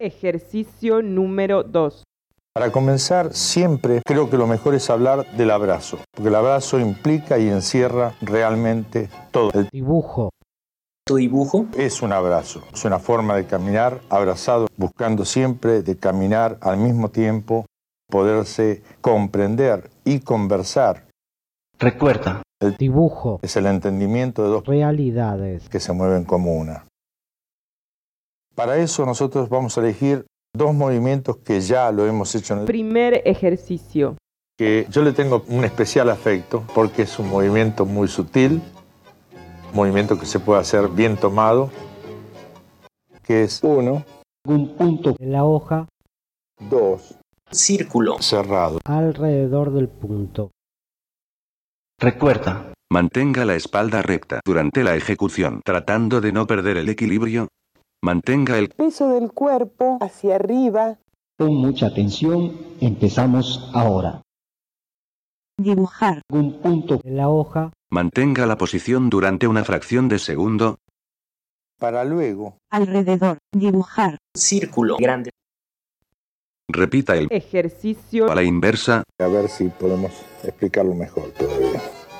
Ejercicio número 2. Para comenzar, siempre creo que lo mejor es hablar del abrazo, porque el abrazo implica y encierra realmente todo. El Dibujo. ¿Tu dibujo? es un abrazo, es una forma de caminar abrazado, buscando siempre de caminar al mismo tiempo, poderse comprender y conversar. Recuerda, El Dibujo. es el entendimiento de dos Realidades. que se mueven como una. Para eso nosotros vamos a elegir dos movimientos que ya lo hemos hecho en el Primer ejercicio. que yo le tengo un especial afecto porque es un movimiento muy sutil, movimiento que se puede hacer bien tomado, que es 1, Un punto en la hoja 2, Círculo. cerrado. alrededor del punto. recuerda, Mantenga la espalda recta durante la ejecución, tratando de no perder el equilibrio. Mantenga el Peso del cuerpo hacia arriba. Pon mucha atención, empezamos ahora. Dibujar. Un punto en la hoja Mantenga la posición durante una fracción de segundo. Para luego, Alrededor. Dibujar. Círculo. Grande. Repita el Ejercicio a la inversa. a ver si podemos explicarlo mejor todavía.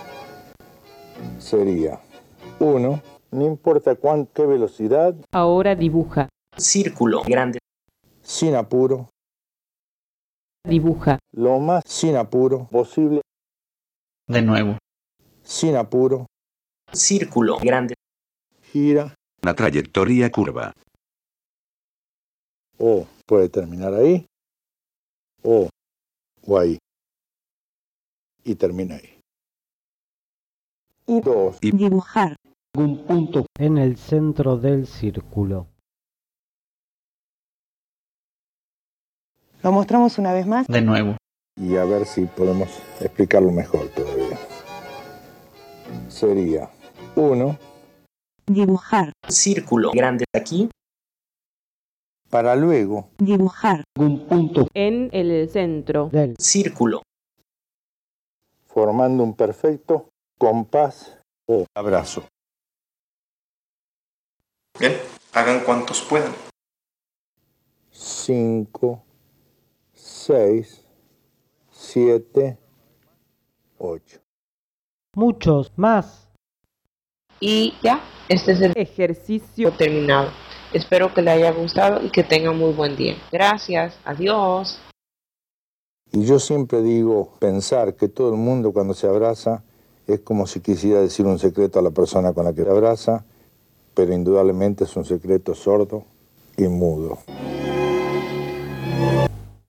Sería 1, no importa qué velocidad, ahora dibuja. Círculo. Grande. sin apuro, Dibuja. lo más sin apuro posible, de nuevo, sin apuro, Círculo. Grande. gira Una trayectoria curva. o puede terminar ahí o ahí y termina ahí. Y 2, Dibujar. un punto en el centro del círculo. lo mostramos una vez más. de nuevo, y a ver si podemos explicarlo mejor todavía. Sería 1, Dibujar. Círculo. Grande. Aquí. para luego, Dibujar. Un punto En el centro. del Círculo. formando un perfecto compás o abrazo. Bien, hagan cuantos puedan. 5, 6, 7, 8. muchos más. Y ya, este es el Ejercicio terminado. Espero que le haya gustado y que tenga muy buen día. Gracias, adiós. Y yo siempre digo, pensar que todo el mundo cuando se abraza es como si quisiera decir un secreto a la persona con la que se abraza, pero indudablemente es un secreto sordo y mudo.